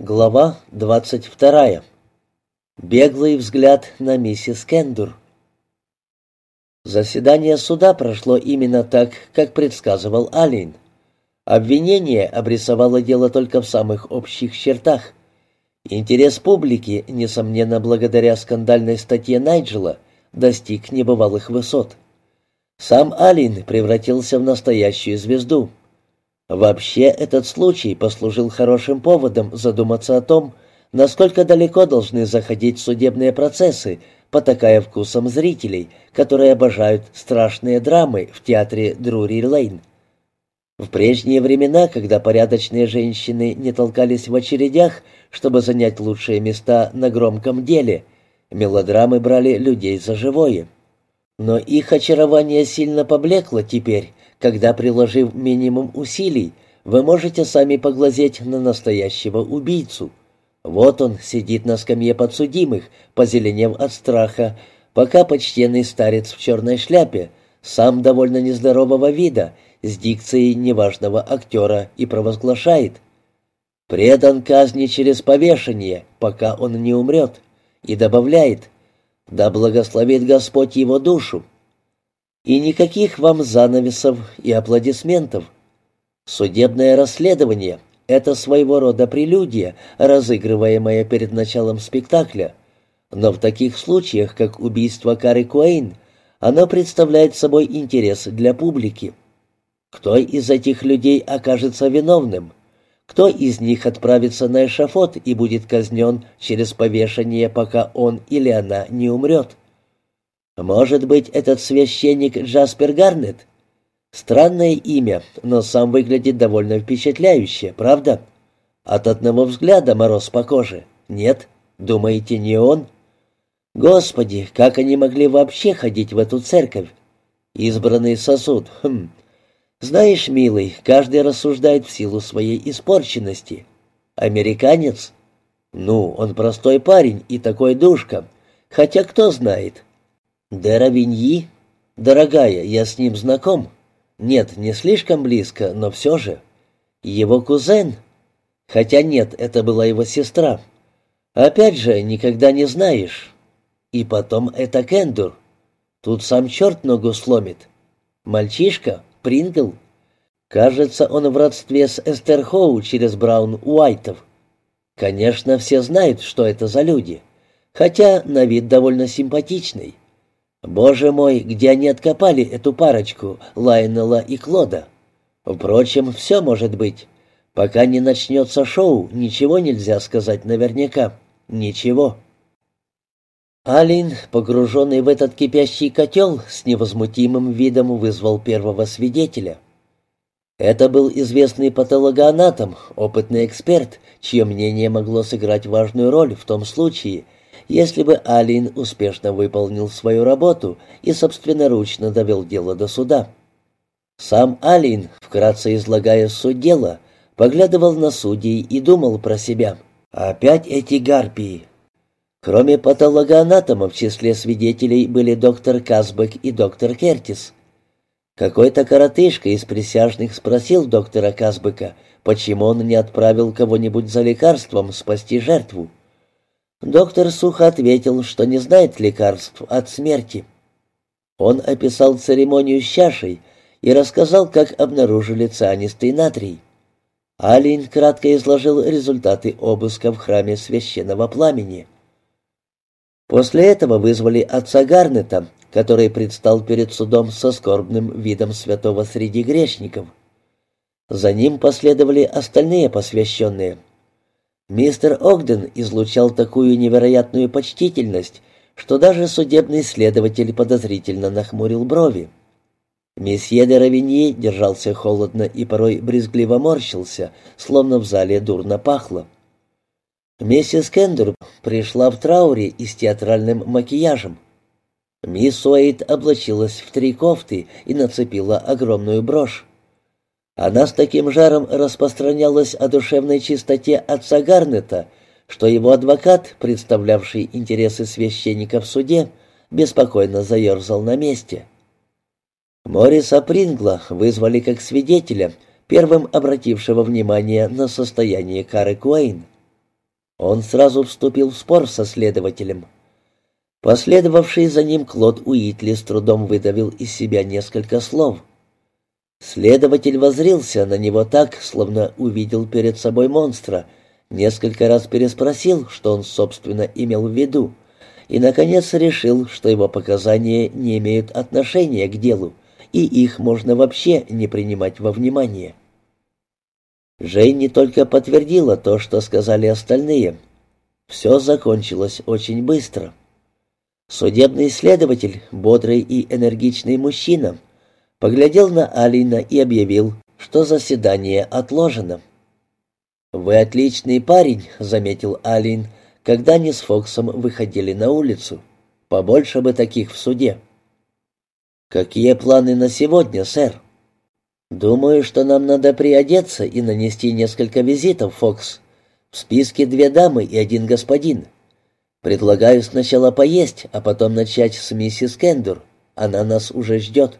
Глава 22. Беглый взгляд на миссис Кендур. Заседание суда прошло именно так, как предсказывал Аллен. Обвинение обрисовало дело только в самых общих чертах. Интерес публики, несомненно, благодаря скандальной статье Найджела, достиг небывалых высот. Сам Аллен превратился в настоящую звезду. Вообще, этот случай послужил хорошим поводом задуматься о том, насколько далеко должны заходить судебные процессы, потакая вкусом зрителей, которые обожают страшные драмы в театре Друри-Лейн. В прежние времена, когда порядочные женщины не толкались в очередях, чтобы занять лучшие места на громком деле, мелодрамы брали людей за живое. Но их очарование сильно поблекло теперь, когда, приложив минимум усилий, вы можете сами поглазеть на настоящего убийцу. Вот он сидит на скамье подсудимых, позеленев от страха, пока почтенный старец в черной шляпе, сам довольно нездорового вида, с дикцией неважного актера, и провозглашает: «Предан казни через повешение, пока он не умрет», и добавляет: «Да благословит Господь его душу». И никаких вам занавесов и аплодисментов. Судебное расследование — это своего рода прелюдия, разыгрываемая перед началом спектакля. Но в таких случаях, как убийство Кари Куэйн, оно представляет собой интерес для публики. Кто из этих людей окажется виновным? Кто из них отправится на эшафот и будет казнен через повешение, пока он или она не умрет? Может быть, этот священник Джаспер Гарнет? Странное имя, но сам выглядит довольно впечатляюще, правда? От одного взгляда мороз по коже. Нет? Думаете, не он? Господи, как они могли вообще ходить в эту церковь? Избранный сосуд. Знаешь, милый, каждый рассуждает в силу своей испорченности. Американец? Ну, он простой парень и такой душка. Хотя кто знает? Де Равиньи? Дорогая, я с ним знаком. Нет, не слишком близко, но все же. Его кузен? Хотя нет, это была его сестра. Опять же, никогда не знаешь. И потом это Кендур. Тут сам черт ногу сломит. Мальчишка? Прингл? Кажется, он в родстве с Эстер Хоу через Браун-Уайтов. Конечно, все знают, что это за люди. Хотя на вид довольно симпатичный. Боже мой, где они откопали эту парочку, Лайонела и Клода? Впрочем, все может быть. Пока не начнется шоу, ничего нельзя сказать наверняка. Ничего. Аллен, погруженный в этот кипящий котел, с невозмутимым видом вызвал первого свидетеля. Это был известный патологоанатом, опытный эксперт, чье мнение могло сыграть важную роль в том случае, если бы Аллен успешно выполнил свою работу и собственноручно довел дело до суда. Сам Аллен, вкратце излагая суть дела, поглядывал на судей и думал про себя: «Опять эти гарпии». Кроме патологоанатома в числе свидетелей были доктор Казбек и доктор Кертис. Какой-то коротышка из присяжных спросил доктора Казбека, почему он не отправил кого-нибудь за лекарством спасти жертву. Доктор сухо ответил, что не знает лекарств от смерти. Он описал церемонию с чашей и рассказал, как обнаружили цианистый натрий. Аллен кратко изложил результаты обыска в храме священного пламени. После этого вызвали отца Гарнета, который предстал перед судом со скорбным видом святого среди грешников. За ним последовали остальные посвященные. Мистер Огден излучал такую невероятную почтительность, что даже судебный следователь подозрительно нахмурил брови. Месье де Равиньи держался холодно и порой брезгливо морщился, словно в зале дурно пахло. Миссис Кендур пришла в трауре и с театральным макияжем. Мисс Уэйт облачилась в 3 кофты и нацепила огромную брошь. Она с таким жаром распространялась о душевной чистоте отца Гарнета, что его адвокат, представлявший интересы священника в суде, беспокойно заерзал на месте. Морриса Прингла вызвали как свидетеля, первым обратившего внимание на состояние Кары Куэйн. Он сразу вступил в спор со следователем. Последовавший за ним Клод Уитли с трудом выдавил из себя несколько слов. Следователь воззрился на него так, словно увидел перед собой монстра, несколько раз переспросил, что он, собственно, имел в виду, и, наконец, решил, что его показания не имеют отношения к делу, и их можно вообще не принимать во внимание. Джейни только подтвердила то, что сказали остальные. Все закончилось очень быстро. Судебный следователь, бодрый и энергичный мужчина, поглядел на Алина и объявил, что заседание отложено. «Вы отличный парень», — заметил Алин, когда они с Фоксом выходили на улицу. «Побольше бы таких в суде». «Какие планы на сегодня, сэр?» «Думаю, что нам надо приодеться и нанести несколько визитов, Фокс. В списке 2 дамы и 1 господин. Предлагаю сначала поесть, а потом начать с миссис Кендур. Она нас уже ждет».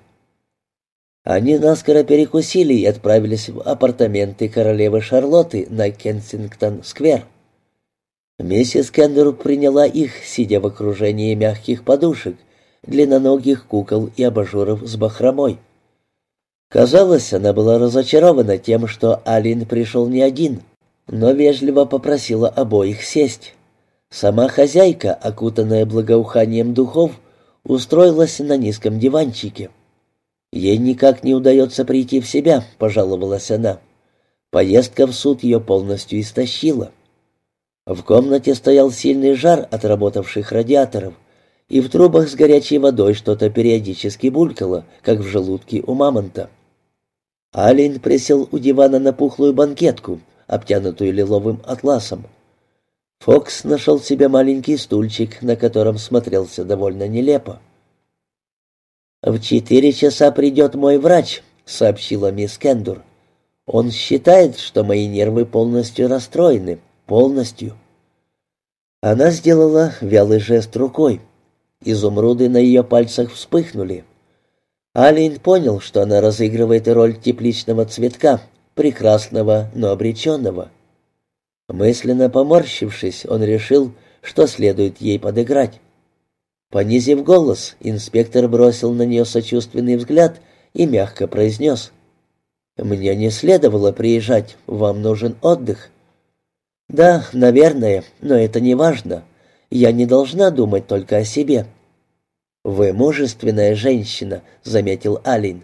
Они наскоро перекусили и отправились в апартаменты королевы Шарлотты на Кенсингтон-сквер. Миссис Кендур приняла их, сидя в окружении мягких подушек, длинноногих кукол и абажуров с бахромой. Казалось, она была разочарована тем, что Алин пришел не один, но вежливо попросила обоих сесть. Сама хозяйка, окутанная благоуханием духов, устроилась на низком диванчике. «Ей никак не удается прийти в себя», — пожаловалась она. Поездка в суд ее полностью истощила. В комнате стоял сильный жар от работавших радиаторов, и в трубах с горячей водой что-то периодически булькало, как в желудке у мамонта. Алин присел у дивана на пухлую банкетку, обтянутую лиловым атласом. Фокс нашел себе маленький стульчик, на котором смотрелся довольно нелепо. «В 4 часа придет мой врач», — сообщила мисс Кендур. «Он считает, что мои нервы полностью расстроены. Полностью». Она сделала вялый жест рукой. Изумруды на ее пальцах вспыхнули. Алин понял, что она разыгрывает роль тепличного цветка, прекрасного, но обреченного. Мысленно поморщившись, он решил, что следует ей подыграть. Понизив голос, инспектор бросил на нее сочувственный взгляд и мягко произнес: «Мне не следовало приезжать, вам нужен отдых». «Да, наверное, но это не важно. Я не должна думать только о себе». «Вы мужественная женщина», — заметил Алин.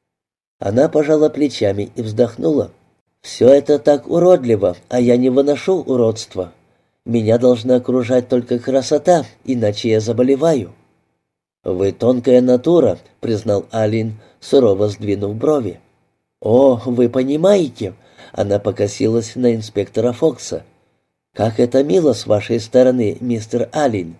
Она пожала плечами и вздохнула. «Все это так уродливо, а я не выношу уродства. Меня должна окружать только красота, иначе я заболеваю». «Вы тонкая натура», — признал Алин, сурово сдвинув брови. «О, вы понимаете», — она покосилась на инспектора Фокса. «Как это мило с вашей стороны, мистер Алин».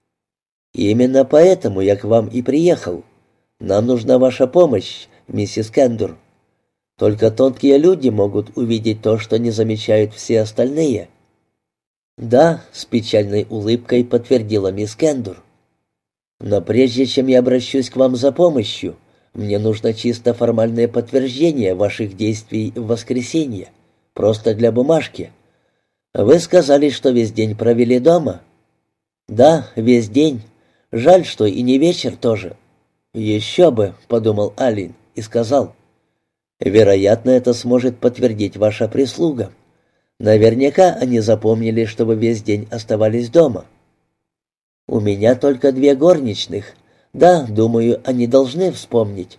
«Именно поэтому я к вам и приехал. Нам нужна ваша помощь, миссис Кендур. Только тонкие люди могут увидеть то, что не замечают все остальные». «Да», — с печальной улыбкой подтвердила мисс Кендур. «Но прежде чем я обращусь к вам за помощью, мне нужно чисто формальное подтверждение ваших действий в воскресенье, просто для бумажки. Вы сказали, что весь день провели дома?» «Да, весь день. Жаль, что и не вечер тоже». «Еще бы», — подумал Алин и сказал. «Вероятно, это сможет подтвердить ваша прислуга. Наверняка они запомнили, что вы весь день оставались дома». «У меня только 2 горничных. Да, думаю, они должны вспомнить».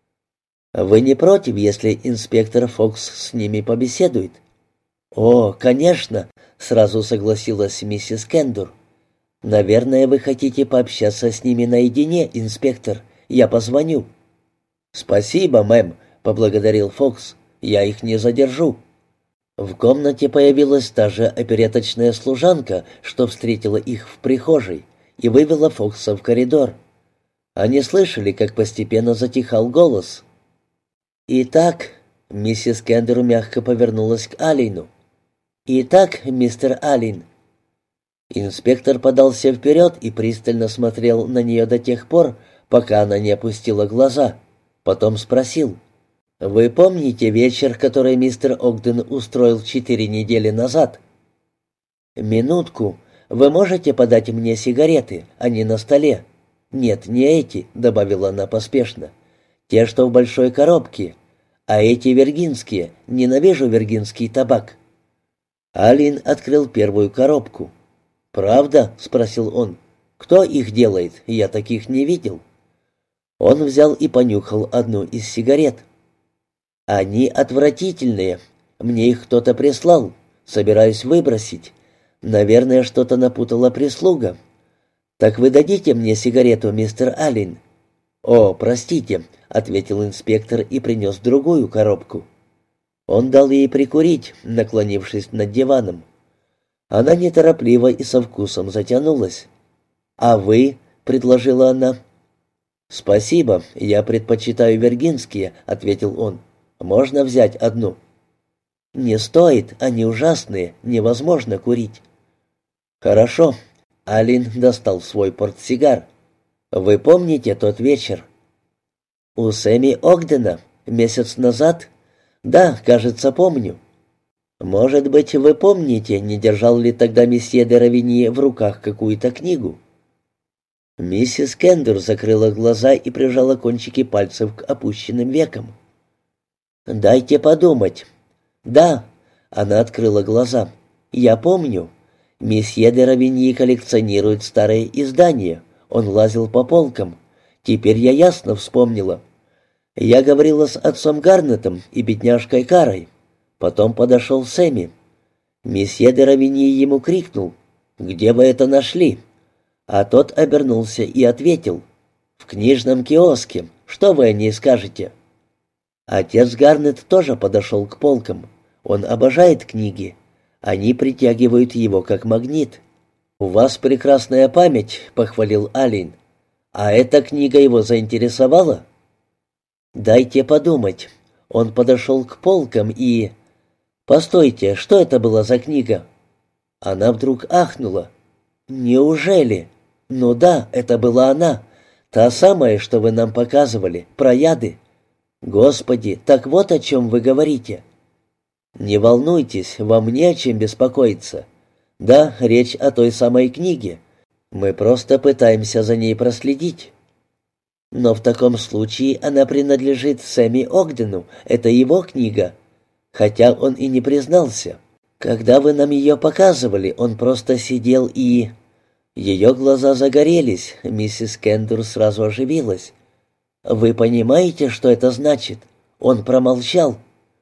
«Вы не против, если инспектор Фокс с ними побеседует?» «О, конечно», — сразу согласилась миссис Кендур. «Наверное, вы хотите пообщаться с ними наедине, инспектор. Я позвоню». «Спасибо, мэм», — поблагодарил Фокс. «Я их не задержу». В комнате появилась та же опереточная служанка, что встретила их в прихожей, и вывела Фокса в коридор. Они слышали, как постепенно затихал голос. «Итак», — миссис Кендер мягко повернулась к Алину. «Итак, мистер Алин». Инспектор подался вперед и пристально смотрел на нее до тех пор, пока она не опустила глаза. Потом спросил: «Вы помните вечер, который мистер Огден устроил 4 недели назад?» «Минутку. Вы можете подать мне сигареты? Они на столе». «Нет, не эти», — добавила она поспешно. «Те, что в большой коробке. А эти виргинские. Ненавижу виргинский табак». Алин открыл первую коробку. «Правда?» — спросил он. «Кто их делает? Я таких не видел». Он взял и понюхал одну из сигарет. «Они отвратительные. Мне их кто-то прислал. Собираюсь выбросить. Наверное, что-то напутала прислуга. Так вы дадите мне сигарету, мистер Аллен?» «О, простите», — ответил инспектор и принес другую коробку. Он дал ей прикурить, наклонившись над диваном. Она неторопливо и со вкусом затянулась. «А вы?» — предложила она. «Спасибо, я предпочитаю виргинские», — ответил он. «Можно взять одну?» «Не стоит, они ужасные, невозможно курить». «Хорошо». Алин достал свой портсигар. «Вы помните тот вечер?» «У Сэмми Огдена? Месяц назад?» «Да, кажется, помню». «Может быть, вы помните, не держал ли тогда месье де Равиньи в руках какую-то книгу?» Миссис Кендер закрыла глаза и прижала кончики пальцев к опущенным векам. «Дайте подумать». «Да», — она открыла глаза. «Я помню. Месье де Равиньи коллекционирует старые издания. Он лазил по полкам. Теперь я ясно вспомнила. Я говорила с отцом Гарнетом и бедняжкой Карой. Потом подошел Сэмми. Месье де Равиньи ему крикнул: «Где вы это нашли?» А тот обернулся и ответил: «В книжном киоске. Что вы о ней скажете?» Отец Гарнет тоже подошел к полкам. Он обожает книги. Они притягивают его как магнит. «У вас прекрасная память», — похвалил Алин. «А эта книга его заинтересовала?» «Дайте подумать». Он подошел к полкам и... «Постойте, что это была за книга?» Она вдруг ахнула. «Неужели?» «Ну да, это была она. Та самая, что вы нам показывали, про яды». «Господи, так вот о чем вы говорите». «Не волнуйтесь, вам не о чем беспокоиться. Да, речь о той самой книге. Мы просто пытаемся за ней проследить». «Но в таком случае она принадлежит Сэмми Огдену, это его книга». Хотя он и не признался. «Когда вы нам ее показывали, он просто сидел и...» Ее глаза загорелись, миссис Кендер сразу оживилась. «Вы понимаете, что это значит? Он промолчал».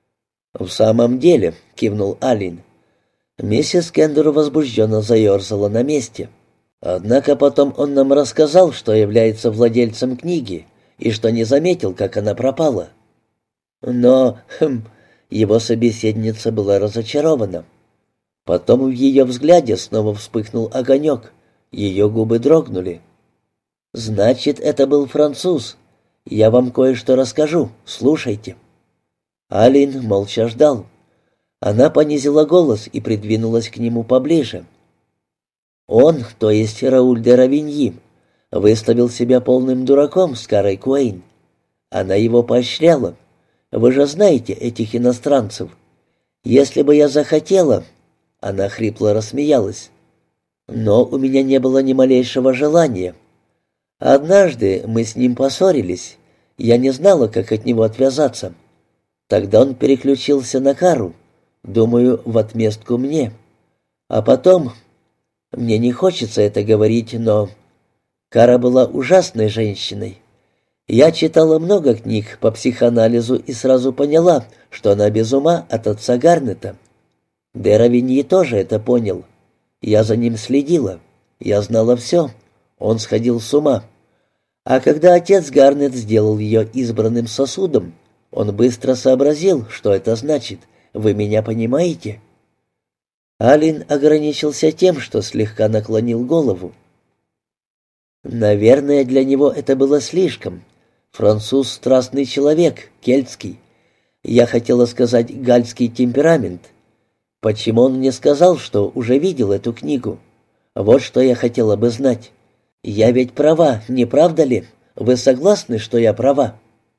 «В самом деле», — кивнул Алин. Миссис Кендер возбужденно заерзала на месте. «Однако потом он нам рассказал, что является владельцем книги, и что не заметил, как она пропала». «Но...» его собеседница была разочарована. Потом в ее взгляде снова вспыхнул огонек. Ее губы дрогнули. «Значит, это был француз. Я вам кое-что расскажу. Слушайте». Алин молча ждал. Она понизила голос и придвинулась к нему поближе. «Он, то есть Рауль де Равиньи, выставил себя полным дураком с Карой Куэйн. Она его поощряла. Вы же знаете этих иностранцев. Если бы я захотела...» Она хрипло рассмеялась. «Но у меня не было ни малейшего желания. Однажды мы с ним поссорились. Я не знала, как от него отвязаться. Тогда он переключился на Кару. Думаю, в отместку мне. А потом... Мне не хочется это говорить, но... Кара была ужасной женщиной. Я читала много книг по психоанализу и сразу поняла, что она без ума от отца Гарнета. Де Равиньи тоже это понял. Я за ним следила. Я знала все. Он сходил с ума. А когда отец Гарнет сделал ее избранным сосудом, он быстро сообразил, что это значит. Вы меня понимаете?» Алин ограничился тем, что слегка наклонил голову. «Наверное, для него это было слишком. Француз — страстный человек, кельтский. Я хотела сказать, гальский темперамент. Почему он мне сказал, что уже видел эту книгу? Вот что я хотела бы знать. Я ведь права, не правда ли? Вы согласны, что я права?»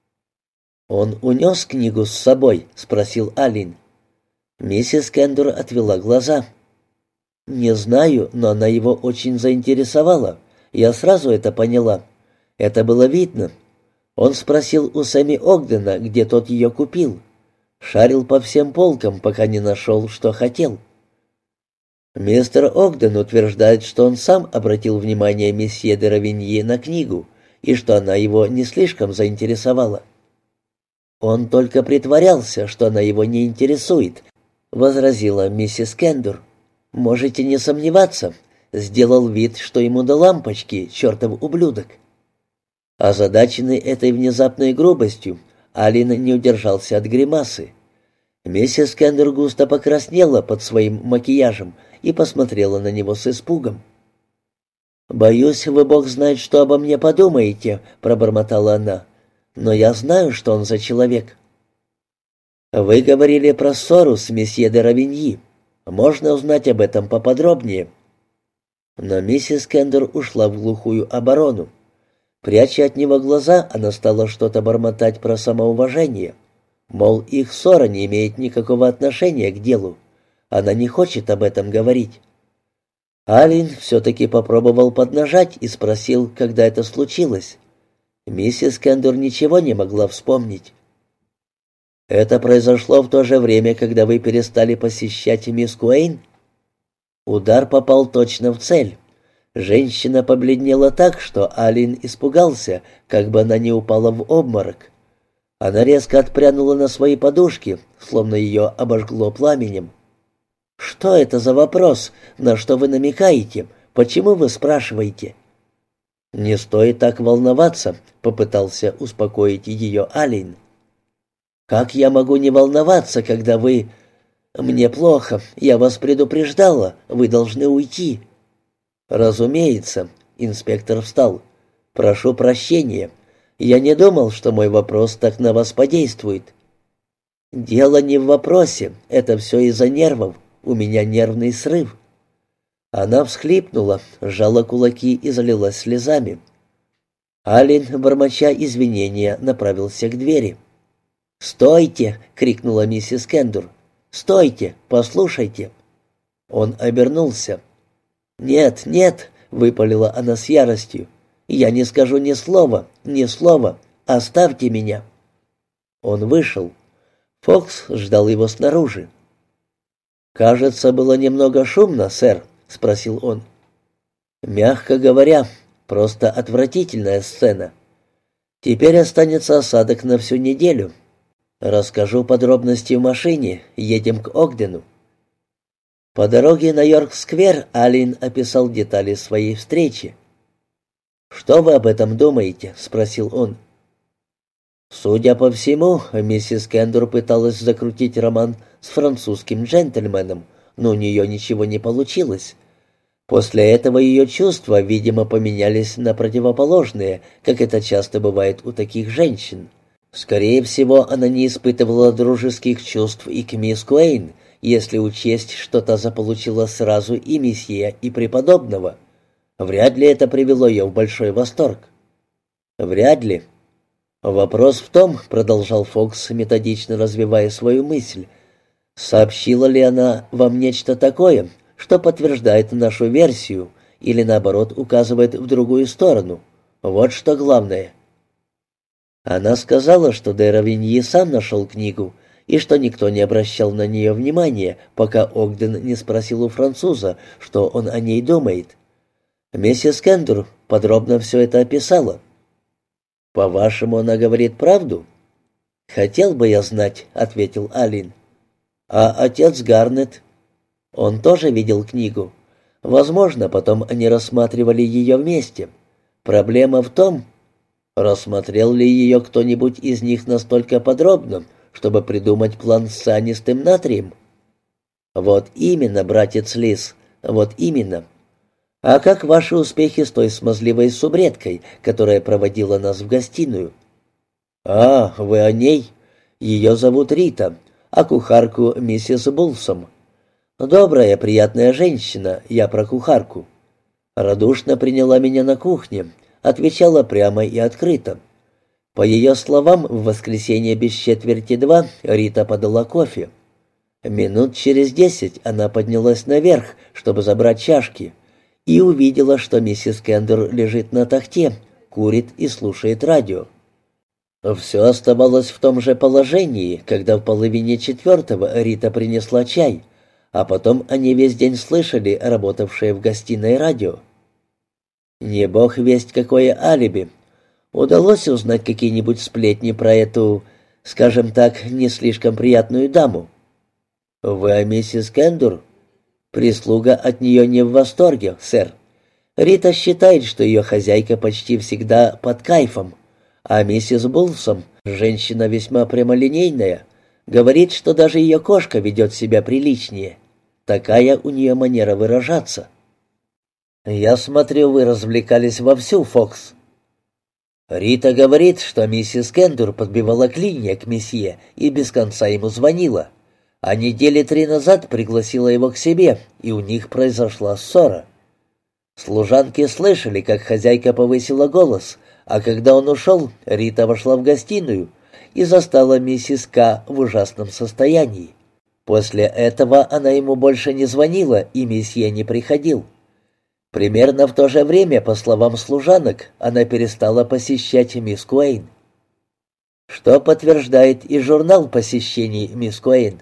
«Он унес книгу с собой?» — спросил Алин. Миссис Кендер отвела глаза. «Не знаю, но она его очень заинтересовала. Я сразу это поняла. Это было видно. Он спросил у Сэмми Огдена, где тот ее купил. Шарил по всем полкам, пока не нашел, что хотел». Мистер Огден утверждает, что он сам обратил внимание месье де Равиньи на книгу, и что она его не слишком заинтересовала. «Он только притворялся, что она его не интересует», — возразила миссис Кендер. «Можете не сомневаться, сделал вид, что ему до лампочки, чертов ублюдок». Озадаченный этой внезапной грубостью, Алин не удержался от гримасы. Миссис Кендер густо покраснела под своим макияжем и посмотрела на него с испугом. «Боюсь, вы, бог знает, что обо мне подумаете», — пробормотала она. «Но я знаю, что он за человек». «Вы говорили про ссору с месье де Равиньи. Можно узнать об этом поподробнее?» Но миссис Кендер ушла в глухую оборону. Пряча от него глаза, она стала что-то бормотать про самоуважение. Мол, их ссора не имеет никакого отношения к делу. Она не хочет об этом говорить. Алин все-таки попробовал поднажать и спросил, когда это случилось. Миссис Кендер ничего не могла вспомнить. «Это произошло в то же время, когда вы перестали посещать мисс Куэйн?» Удар попал точно в цель. Женщина побледнела так, что Алин испугался, как бы она не упала в обморок. Она резко отпрянула на свои подушки, словно ее обожгло пламенем. «Что это за вопрос? На что вы намекаете? Почему вы спрашиваете?» «Не стоит так волноваться», — попытался успокоить ее Алин. «Как я могу не волноваться, когда вы...» «Мне плохо. Я вас предупреждала. Вы должны уйти». «Разумеется», — инспектор встал. «Прошу прощения. Я не думал, что мой вопрос так на вас подействует». «Дело не в вопросе. Это все из-за нервов. У меня нервный срыв». Она всхлипнула, сжала кулаки и залилась слезами. Алин, бормоча извинения, направился к двери. «Стойте!» — крикнула миссис Кендер. «Стойте! Послушайте!» Он обернулся. «Нет, нет!» — выпалила она с яростью. «Я не скажу ни слова, ни слова. Оставьте меня!» Он вышел. Фокс ждал его снаружи. «Кажется, было немного шумно, сэр», — спросил он. «Мягко говоря, просто отвратительная сцена. Теперь останется осадок на всю неделю. Расскажу подробности в машине. Едем к Огдену». По дороге на Йорк-сквер Алин описал детали своей встречи. «Что вы об этом думаете?» — спросил он. Судя по всему, миссис Кендер пыталась закрутить роман с французским джентльменом, но у нее ничего не получилось. После этого ее чувства, видимо, поменялись на противоположные, как это часто бывает у таких женщин. Скорее всего, она не испытывала дружеских чувств и к мисс Куэйн, если учесть, что та заполучила сразу и месье, и преподобного. Вряд ли это привело ее в большой восторг. Вряд ли. «Вопрос в том, — продолжал Фокс, методично развивая свою мысль, — сообщила ли она вам нечто такое, что подтверждает нашу версию или, наоборот, указывает в другую сторону? Вот что главное». Она сказала, что де Равиньи сам нашел книгу, и что никто не обращал на нее внимания, пока Огден не спросил у француза, что он о ней думает. Миссис Кендер подробно все это описала. «По-вашему, она говорит правду?» «Хотел бы я знать», — ответил Алин. «А отец Гарнет?» «Он тоже видел книгу. Возможно, потом они рассматривали ее вместе. Проблема в том, рассмотрел ли ее кто-нибудь из них настолько подробно, чтобы придумать план с цианистым натрием?» «Вот именно, братец Лис, вот именно. А как ваши успехи с той смазливой субредкой, которая проводила нас в гостиную?» «А, вы о ней? Ее зовут Рита, а кухарку миссис Булсом. Добрая, приятная женщина, я про кухарку. Радушно приняла меня на кухне, отвечала прямо и открыто. По ее словам, в воскресенье без четверти 2 Рита подала кофе. Минут через 10 она поднялась наверх, чтобы забрать чашки, и увидела, что миссис Кендер лежит на тахте, курит и слушает радио. Все оставалось в том же положении, когда в половине четвертого Рита принесла чай, а потом они весь день слышали работавшее в гостиной радио. Не бог весть какое алиби. Удалось узнать какие-нибудь сплетни про эту, скажем так, не слишком приятную даму? «Вы о миссис Кендер?» «Прислуга от нее не в восторге, сэр. Рита считает, что ее хозяйка почти всегда под кайфом, а миссис Булсом, женщина весьма прямолинейная, говорит, что даже ее кошка ведет себя приличнее. Такая у нее манера выражаться». «Я смотрю, вы развлекались вовсю, Фокс». «Рита говорит, что миссис Кендер подбивала клинья к месье и без конца ему звонила. А недели 3 назад пригласила его к себе, и у них произошла ссора. Служанки слышали, как хозяйка повысила голос, а когда он ушел, Рита вошла в гостиную и застала миссис К. в ужасном состоянии. После этого она ему больше не звонила, и месье не приходил. Примерно в то же время, по словам служанок, она перестала посещать мисс Куэйн. Что подтверждает и журнал посещений мисс Куэйн.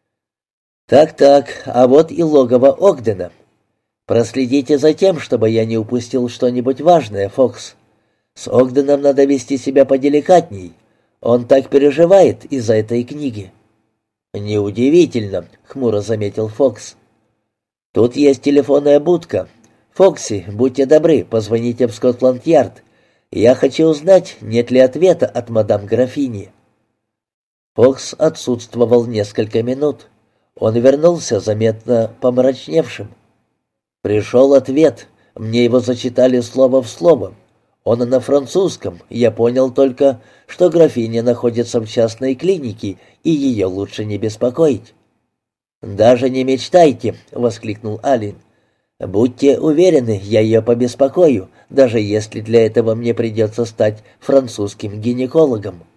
Так, а вот и логово Огдена. Проследите за тем, чтобы я не упустил что-нибудь важное, Фокс. С Огденом надо вести себя поделикатней. Он так переживает из-за этой книги». «Неудивительно», — хмуро заметил Фокс. «Тут есть телефонная будка. Фокси, будьте добры, позвоните в Скотланд-Ярд. Я хочу узнать, нет ли ответа от мадам графини». Фокс отсутствовал несколько минут. Он вернулся заметно помрачневшим. «Пришел ответ. Мне его зачитали слово в слово. Он на французском. Я понял только, что графиня находится в частной клинике, и ее лучше не беспокоить». «Даже не мечтайте», — воскликнул Аллен. «Будьте уверены, я ее побеспокою, даже если для этого мне придется стать французским гинекологом».